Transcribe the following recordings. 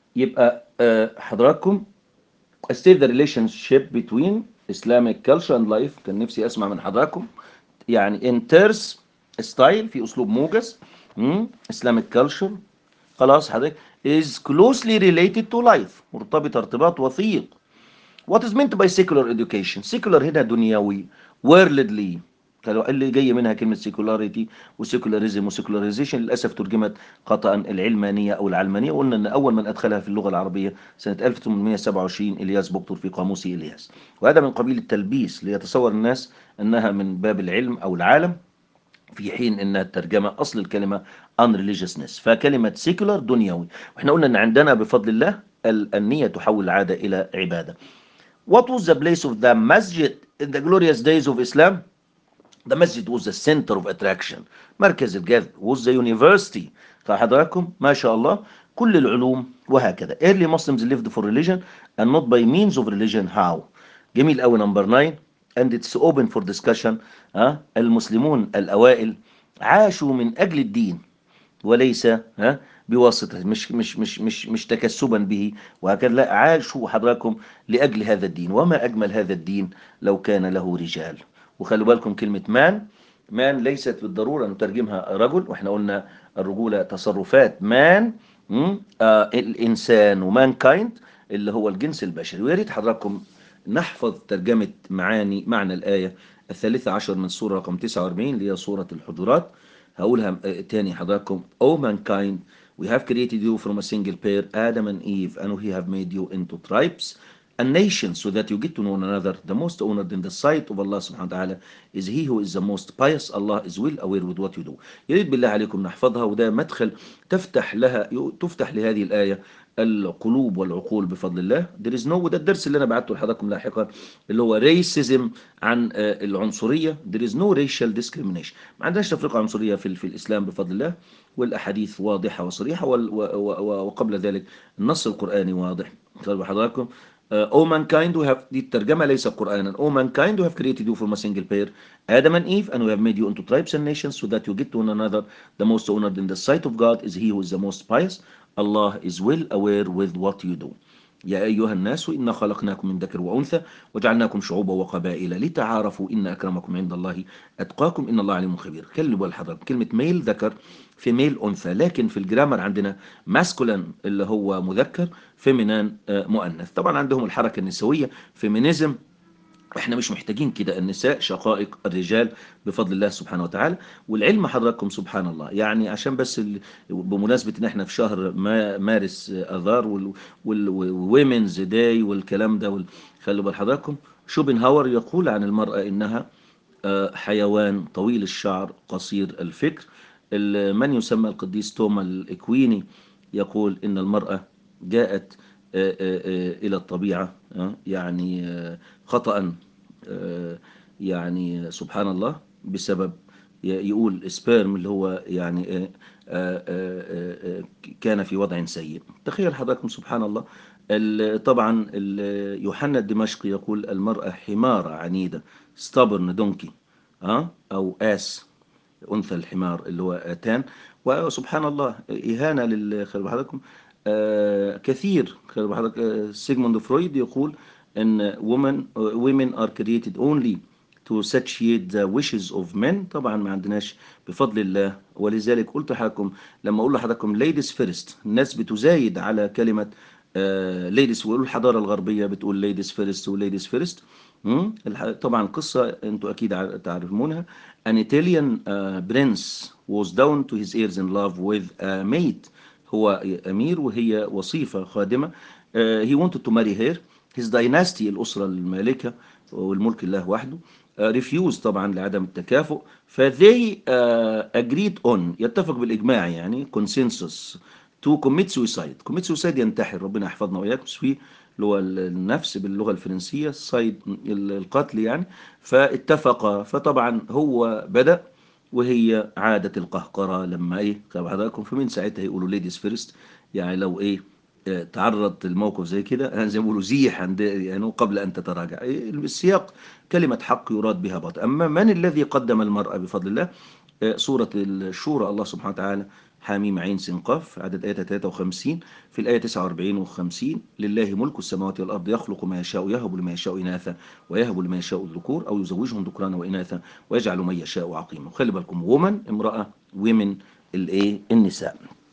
يبقى حضراتكم state the relationship between Islamic culture and life. كان نفسي اسمع من حضراتكم يعني in terms style في اسلوب موجز. Islamic culture خلاص حضرتك is closely related to life، مرتبط ارتباط وثيق. What is meant by secular education؟ secular هنا دنيوي، worldly اللي جاي منها كلمة secularity وسيكولاريزم وسيكولاريزيشن، للأسف ترجمت خطأ العلمانية أو العلمانية. وقلنا أن أول من أدخلها في اللغة العربية سنة 1827 إلياس بكتور في قاموس إلياس، وهذا من قبيل التلبيس ليتصور الناس أنها من باب العلم أو العالم، في حين أنها الترجمة أصل الكلمة unreligiousness. فكلمة secular دنيوي، وإحنا قلنا أن عندنا بفضل الله النية تحول العادة إلى عبادة. What was the place of the masjid in the glorious days of Islam? The masjid was the center of attraction. مركز الجذب was the university. فحضراتكم ما شاء الله كل العلوم وهكذا. Early Muslims lived for religion and not by means of religion. How؟ جميل قوي. نمبر 9 and it's open for discussion. المسلمون الأوائل عاشوا من أجل الدين وليس بواسطة، مش تكسبا به وهكذا، لا، عاشوا حضراتكم لأجل هذا الدين. وما أجمل هذا الدين لو كان له رجال. وخلوا بالكم كلمة مان ليست بالضرورة نترجمها رجل، واحنا قلنا الرجولة تصرفات مان الإنسان ومان كايند اللي هو الجنس البشري. ويا ريت حضراتكم نحفظ ترجمة معنى الآية 13 من سورة رقم 49 اللي هي سورة الحجرات. هقولها تاني حضراتكم. Oh mankind, we have created you from a single pair, Adam and Eve, and we have made you into tribes and nations so that you get to know one another. The most honored in the sight of Allah subhanahu wa ta'ala is he who is the most pious. Allah is well aware with what you do. يا ريت بالله عليكم نحفظها، وده مدخل تفتح لهذه الآية القلوب والعقول بفضل الله. there is no، وده الدرس اللي انا بعته لحضراتكم لاحقا اللي هو racism عن العنصرية. there is no racial discrimination. ما عندناش تفرقة عنصرية في الإسلام بفضل الله، والأحاديث واضحة وصريحة وقبل ذلك النص القرآني واضح. قال حضراتكم Oh mankind we have، دي الترجمة ليس قرآنا. Oh mankind we have created you from a single pair, Adam and Eve, and we have made you into tribes and nations so that you get to one another. The most honored in the sight of God is he who is the most pious. Allah is well aware with what you do. يا أيها الناس إنا خلقناكم من ذكر وأنثى وجعلناكم شعوبا وقبائل لتعارفوا إن أكرمكم عند الله أتقاكم إن الله عليم خبير. خلي بال حضرتك كلمة ميل ذكر في ميل أنثى، لكن في الجرامر عندنا ماسكولان اللي هو مذكر، فيمينان مؤنث. طبعا عندهم الحركة النسوية فيمينيزم، احنا مش محتاجين كده. النساء شقائق الرجال بفضل الله سبحانه وتعالى. والعلم حضراتكم سبحان الله يعني عشان بس بمناسبة ان احنا في شهر مارس اذار والويمنز داي والكلام ده خلوا بال حضراتكم شوبنهاور يقول عن المرأة انها حيوان طويل الشعر قصير الفكر. من يسمى القديس توما الإكويني يقول إن المرأة جاءت إلى الطبيعة يعني خطأ، يعني سبحان الله بسبب يقول سبيرم اللي هو يعني كان في وضع سيء. تخيل حضراتكم سبحان الله. طبعا يوحنا الدمشقي يقول المرأة حمارة عنيدة stubborn donkey أو آس، أنثى الحمار اللي هو آتان. وسبحان الله إهانة خلي بحضراتكم كثير. خلي بحضرتك سيغموند فرويد يقول إن women are created only to satiate the wishes of men. طبعا ما عندناش بفضل الله. ولذلك قلت لحضراتكم لما أقول لحضراتكم ladies first الناس بتزايد على كلمة ladies، ويقولوا الحضارة الغربية بتقول ladies first و ladies first. طبعا القصة انتوا اكيد تعرفونها. An Italian prince was down to his ears in love with a maid. هو امير وهي وصيفة خادمة. He wanted to marry her. His dynasty الأسرة المالكة والملك الله وحده refused طبعا لعدم التكافؤ. they agreed on يتفق بالإجماع يعني consensus to commit suicide. commit suicide ينتحر، ربنا يحفظنا وإياكم فيه اللي هو النفس باللغة الفرنسية الصيد القتل يعني. فاتفق. فطبعا هو بدأ وهي عادة القهقرة لما ايه حضراتكم. فمن ساعتها يقولوا ليديز فيرست يعني لو ايه تعرض الموقف زي كده يعني زي ما بيقولوا زيح عند يعني قبل ان تتراجع. السياق كلمة حق يراد بها باطل. اما من الذي قدم المرأة بفضل الله؟ سورة الشورى الله سبحانه وتعالى حاميم عين سين قاف، عدد آية 53. في الآية 49 و50: لله ملك السماوات والأرض يخلق ما يشاء يهب لمن يشاء إناثا ويهب لمن يشاء الذكور أو يزوجهم ذكرانا وإناثا ويجعل من يشاء عقيما. وخلي بالكم وومن امرأة، ومن الإيه النساء.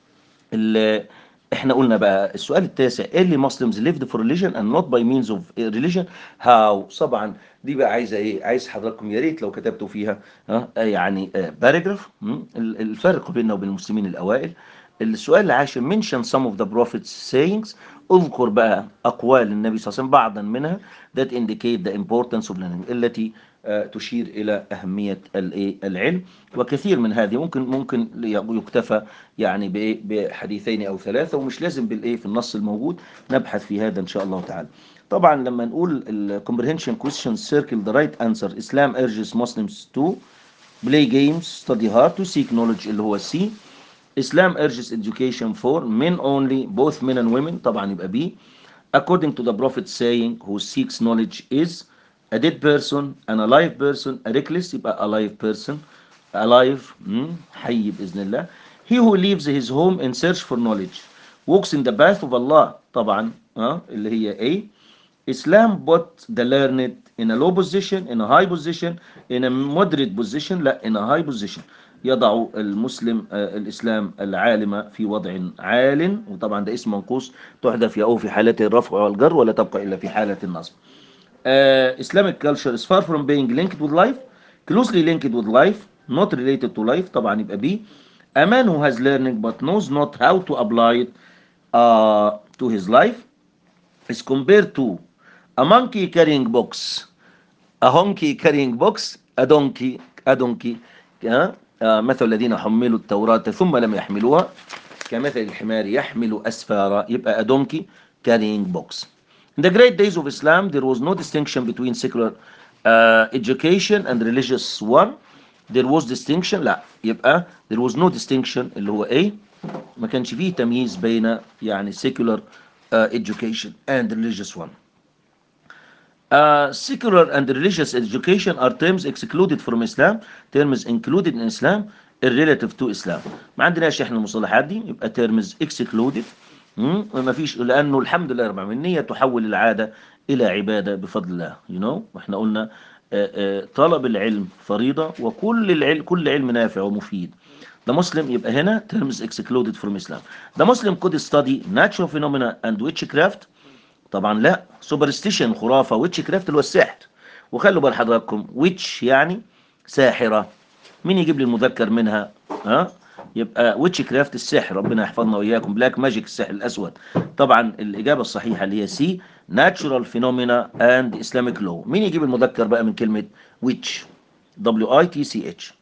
احنا قلنا بقى السؤال التاسع: early Muslims lived for religion and not by means of religion how. طبعا دي بقى عايزه ايه؟ عايز حضراتكم يا ريت لو كتبتوا فيها يعني باراجراف الفرق بيننا وبين المسلمين الاوائل. السؤال العاشر: mention some of the prophets sayings. اذكر بقى اقوال النبي صلى الله عليه وسلم بعضا منها that indicate the importance of learning، التي تشير إلى أهمية العلم. وكثير من هذه ممكن يكتفى يعني بحديثين أو ثلاثة، ومش لازم في النص الموجود، نبحث في هذا إن شاء الله تعالى. طبعا لما نقول comprehension question circle the right answer. Islam urges Muslims to play games, study hard, to seek knowledge اللي هو C. Islam urges education for men only, both men and women. طبعا يبقى B. According to the Prophet saying who seeks knowledge is a dead person, an alive person, a reckless يبقى alive person, alive حي بإذن الله. He who leaves his home in search for knowledge walks in the path of Allah. طبعا اللي هي A. Islam put the learned in a low position, in a high position, in a moderate position, لا in a high position. يضع المسلم الإسلام العالم في وضع عال، وطبعا ده اسم منقوص تحذف ياء في حالة الرفع والجر ولا تبقى إلا في حالة النصب. Islamic culture is far from being linked with life, closely linked with life, not related to life. طبعا يبقى B. A man who has learning but knows not how to apply it to his life is compared to a monkey carrying box, a honky carrying box, a donkey مثل الذين حملوا التوراة ثم لم يحملوها كمثل الحمار يحمل أسفارا. يبقى a donkey carrying box. In the great days of Islam there was no distinction between secular education and religious one. There was distinction، لا يبقى there was no distinction اللي هو A. ما كانش فيه تمييز بين يعني secular education and religious one. Secular and religious education are terms excluded from Islam. Terms included in Islam relative to Islam. ما عندناش احنا المصطلحات دي، يبقى terms excluded. ما فيش، لأنه الحمد لله رب العالمين النية تحول العادة إلى عبادة بفضل الله. واحنا قلنا طلب العلم فريضة، كل علم نافع ومفيد. The Muslim يبقى هنا terms excluded from Islam. The Muslim could study natural phenomena and witchcraft. طبعا لا. superstition خرافة، witchcraft اللي هو السحر. وخلوا بال حضراتكم witch يعني ساحرة. مين يجيب لي المذكر منها؟ يبقى witchcraft السحر، ربنا يحفظنا وإياكم. black magic السحر الأسود. طبعا الإجابة الصحيحة اللي هي C natural phenomena and Islamic law. مين يجيب المذكر بقى من كلمة witch؟ WITCH.